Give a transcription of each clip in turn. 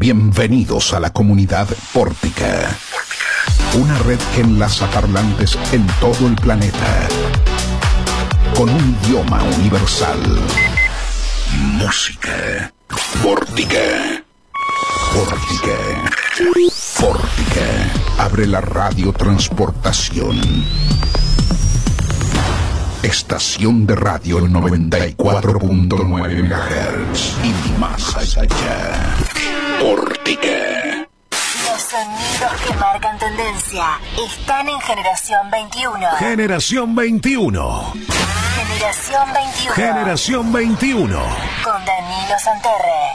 Bienvenidos a la comunidad Pórtica. Una red que enlaza parlantes en todo el planeta. Con un idioma universal. Música. Pórtica. Pórtica. Pórtica. Abre la radiotransportación. Estación de radio 94.9 MHz y más allá. Pórtica. Los sonidos que marcan tendencia están en Generación 21. Generación 21. Generación 21. Generación 21. Con Danilo Santerre.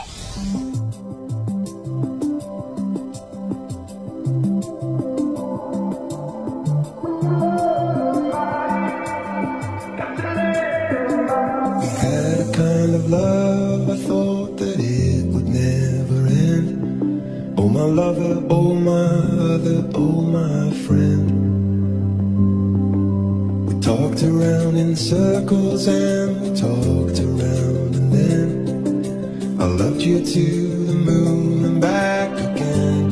Love, I thought that it would never end. Oh my lover, oh my other, oh my friend. We talked around in circles and we talked around and then I loved you to the moon and back again.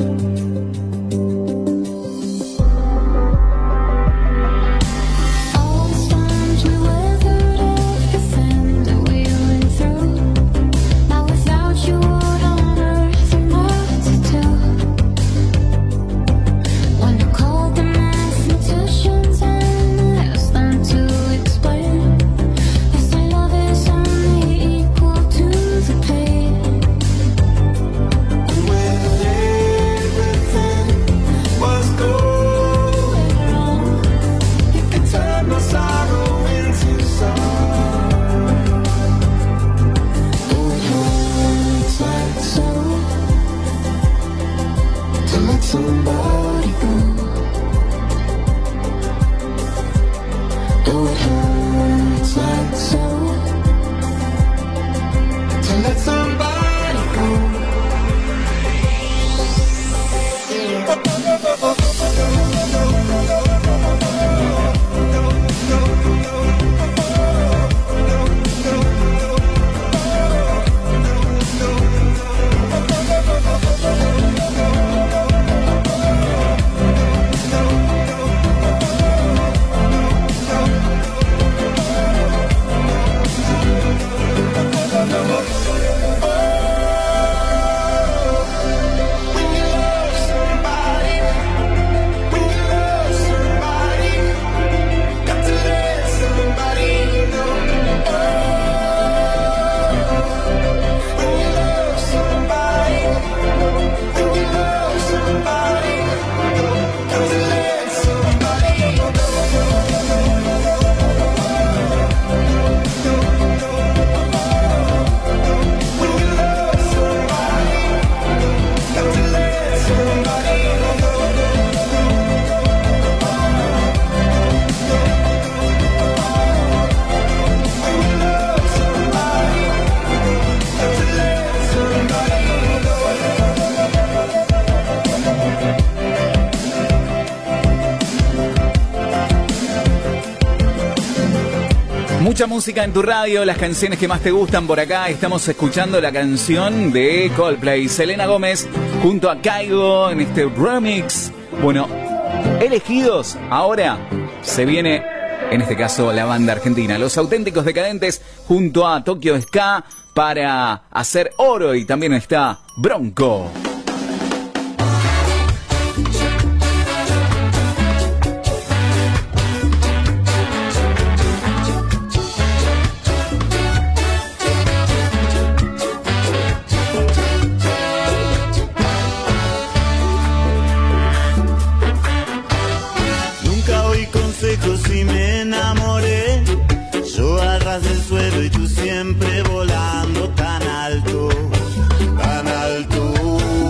Mucha música en tu radio, las canciones que más te gustan por acá. Estamos escuchando la canción de Coldplay, Selena Gómez, junto a Kygo en este remix. Bueno, elegidos, ahora se viene, en este caso, la banda argentina, Los Auténticos Decadentes, junto a Tokyo Ska, para hacer oro. Y también está Bronco. Y me enamoré, yo a ras del suelo y tú siempre volando tan alto, tan alto.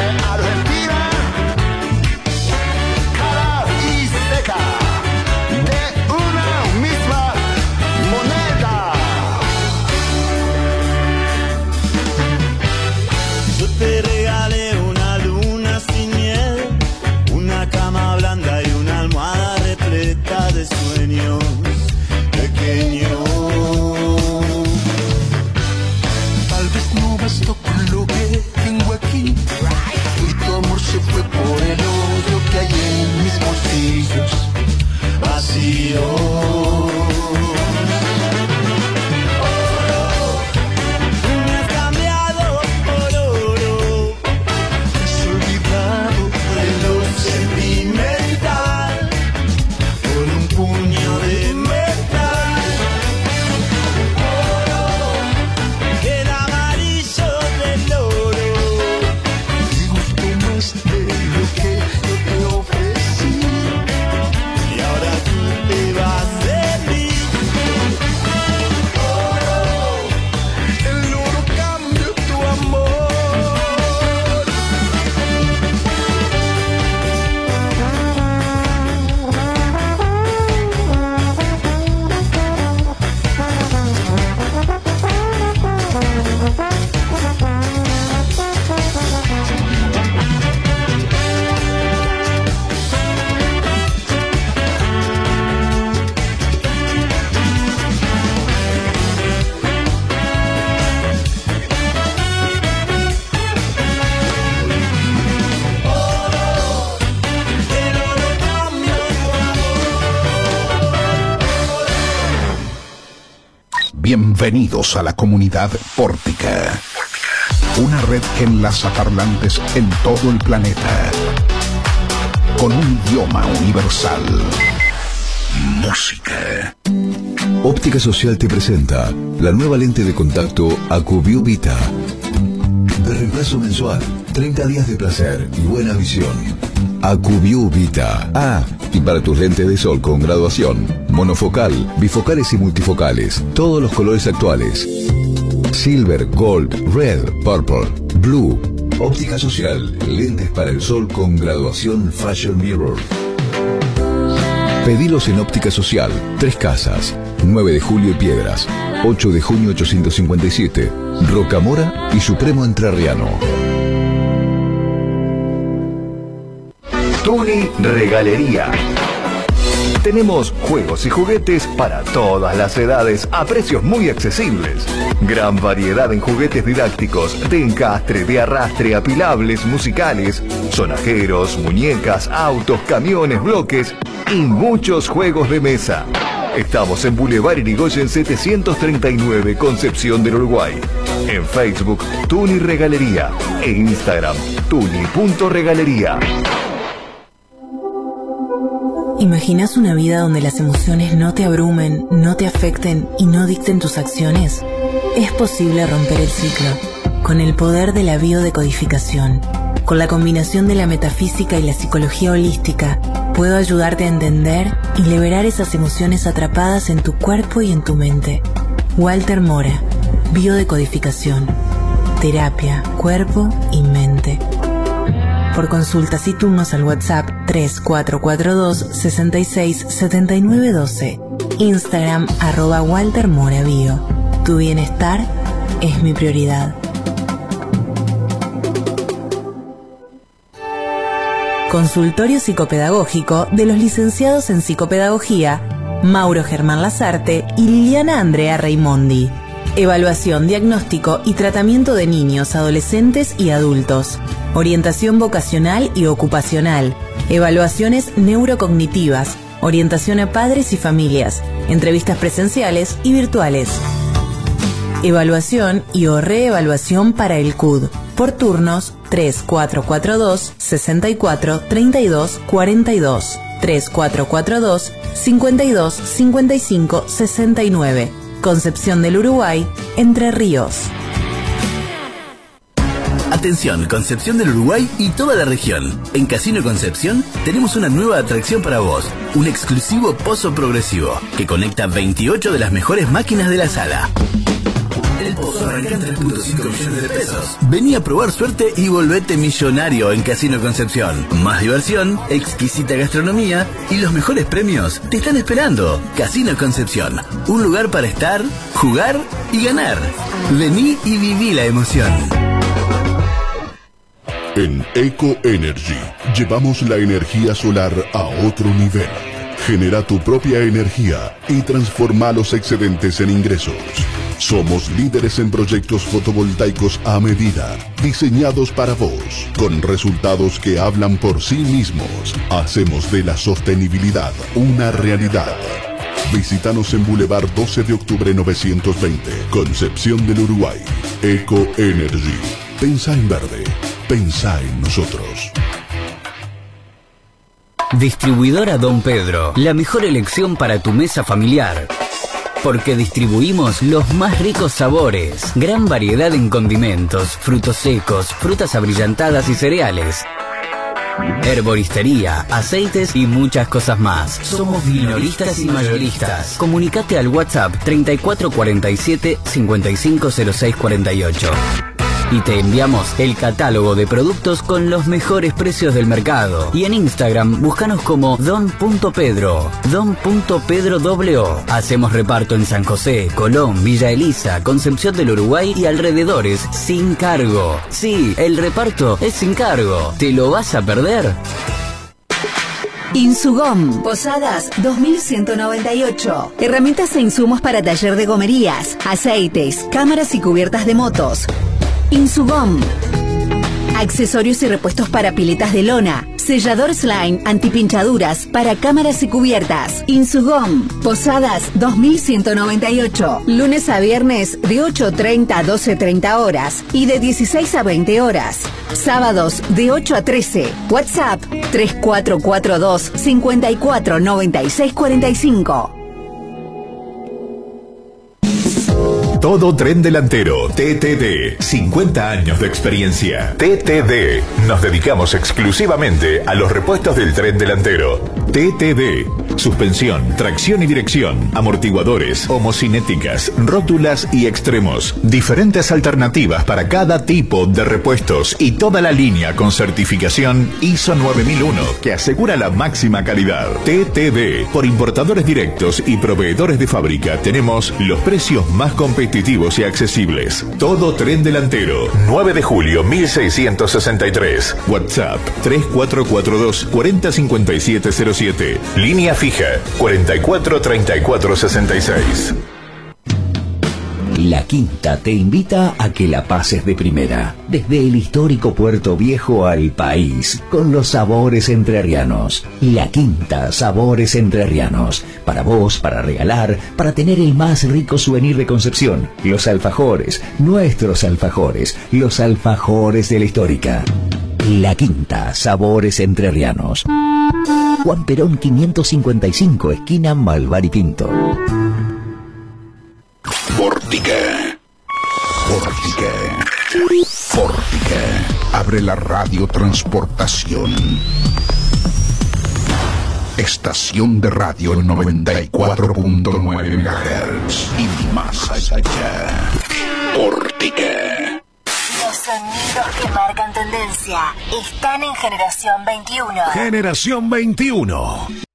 Argentina, cara y seca, de una misma moneda. Yo te regalé una luna sin miel, una cama blanda y una almohada repleta de sueños pequeños. Tal vez no bastó con lo que tengo aquí, y tu amor se fue por el odio que hay en mis bolsillos vacíos. Me has cambiado por oro, Me has olvidado de lo sentimental, por un puño de metal. Oro, el amarillo del oro. Me gustó más de lo que yo te ofrecí. Y ahora tú te vas de mí. El oro cambió tu amor. El oro cambió tu amor. Bienvenidos a la comunidad Pórtica. Una red que enlaza parlantes en todo el planeta. Con un idioma universal. Música. Óptica Social te presenta la nueva lente de contacto AcuView Vita. De reemplazo mensual, 30 días de placer y buena visión. AcuView Vita. Ah, y para tus lentes de sol con graduación, monofocal, bifocales y multifocales, todos los colores actuales. Silver, Gold, Red, Purple, Blue. Óptica Social, lentes para el sol con graduación Fashion Mirror. Pedilos en Óptica Social, Tres Casas, 9 de julio y Piedras, 8 de junio 857, Rocamora y Supremo Entrerriano. Tuni Regalería. Tenemos juegos y juguetes para todas las edades a precios muy accesibles. Gran variedad en juguetes didácticos, de encastre, de arrastre, apilables, musicales, sonajeros, muñecas, autos, camiones, bloques y muchos juegos de mesa. Estamos en Boulevard Irigoyen 739, Concepción del Uruguay. En Facebook, Tuni Regalería. E Instagram, tuni.regalería. ¿Imaginas una vida donde las emociones no te abrumen, no te afecten y no dicten tus acciones? Es posible romper el ciclo con el poder de la biodecodificación. Con la combinación de la metafísica y la psicología holística, puedo ayudarte a entender y liberar esas emociones atrapadas en tu cuerpo y en tu mente. Walter Mora, biodecodificación, terapia, cuerpo y mente. Por consultas y turnos al WhatsApp 3442 66 79 12. Instagram @WalterMoraBio. Tu bienestar es mi prioridad. Consultorio psicopedagógico de los licenciados en psicopedagogía Mauro Germán Lazarte y Liliana Andrea Raimondi. Evaluación, diagnóstico y tratamiento de niños, adolescentes y adultos. Orientación vocacional y ocupacional. Evaluaciones neurocognitivas. Orientación a padres y familias. Entrevistas presenciales y virtuales. Evaluación y o reevaluación para el CUD. Por turnos 3442 64 32 42. 3442 52 55 69. Concepción del Uruguay, Entre Ríos. Atención, Concepción del Uruguay y toda la región. En Casino Concepción tenemos una nueva atracción para vos, un exclusivo pozo progresivo que conecta 28 de las mejores máquinas de la sala. En el pozo vos arrancás 3.5 millones de pesos. Vení a probar suerte y volvete millonario en Casino Concepción. Más diversión, exquisita gastronomía y los mejores premios te están esperando. Casino Concepción, un lugar para estar, jugar y ganar. Vení y viví la emoción. En Eco Energy llevamos la energía solar a otro nivel. Genera tu propia energía y transforma los excedentes en ingresos. Somos líderes en proyectos fotovoltaicos a medida, diseñados para vos, con resultados que hablan por sí mismos. Hacemos de la sostenibilidad una realidad. Visítanos en Boulevard 12 de octubre 920, Concepción del Uruguay. Eco Energy. Pensá en verde. Pensá en nosotros. Distribuidora Don Pedro, la mejor elección para tu mesa familiar. Porque distribuimos los más ricos sabores, gran variedad en condimentos, frutos secos, frutas abrillantadas y cereales. Herboristería, aceites y muchas cosas más. Somos minoristas y mayoristas. Comunicate al WhatsApp 3447 550648. Y te enviamos el catálogo de productos con los mejores precios del mercado. Y en Instagram, búscanos como don.pedro, don.pedro. Hacemos reparto en San José, Colón, Villa Elisa, Concepción del Uruguay y alrededores, sin cargo. Sí, el reparto es sin cargo. ¿Te lo vas a perder? Insugom, Posadas 2198. Herramientas e insumos para taller de gomerías, aceites, cámaras y cubiertas de motos. Insugom. Accesorios y repuestos para piletas de lona. Sellador slime antipinchaduras para cámaras y cubiertas. Insugom. Posadas 2198. Lunes a viernes de 8:30 a 12:30 horas y de 16 a 20 horas. Sábados de 8 a 13. WhatsApp 3442 549645. Todo Tren Delantero, TTD, 50 años de experiencia. TTD, nos dedicamos exclusivamente a los repuestos del tren delantero. TTD, suspensión, tracción y dirección, amortiguadores, homocinéticas, rótulas y extremos. Diferentes alternativas para cada tipo de repuestos y toda la línea con certificación ISO 9001 que asegura la máxima calidad. TTD, por importadores directos y proveedores de fábrica, tenemos los precios más competitivos y accesibles. Todo Tren Delantero, 9 de julio 1663. WhatsApp 3442 405707. Línea fija 443466. La Quinta te invita a que la pases de primera. Desde el histórico Puerto Viejo al país, con los sabores entrerrianos. La Quinta, sabores entrerrianos. Para vos, para regalar, para tener el más rico souvenir de Concepción. Los alfajores, nuestros alfajores, los alfajores de la histórica. La Quinta, sabores entrerrianos. Juan Perón 555, esquina Malvar y Pinto. Pórtica. Abre la radiotransportación. Estación de radio 94.9 MHz y más allá. Pórtica. Los sonidos que marcan tendencia están en Generación 21. Generación 21.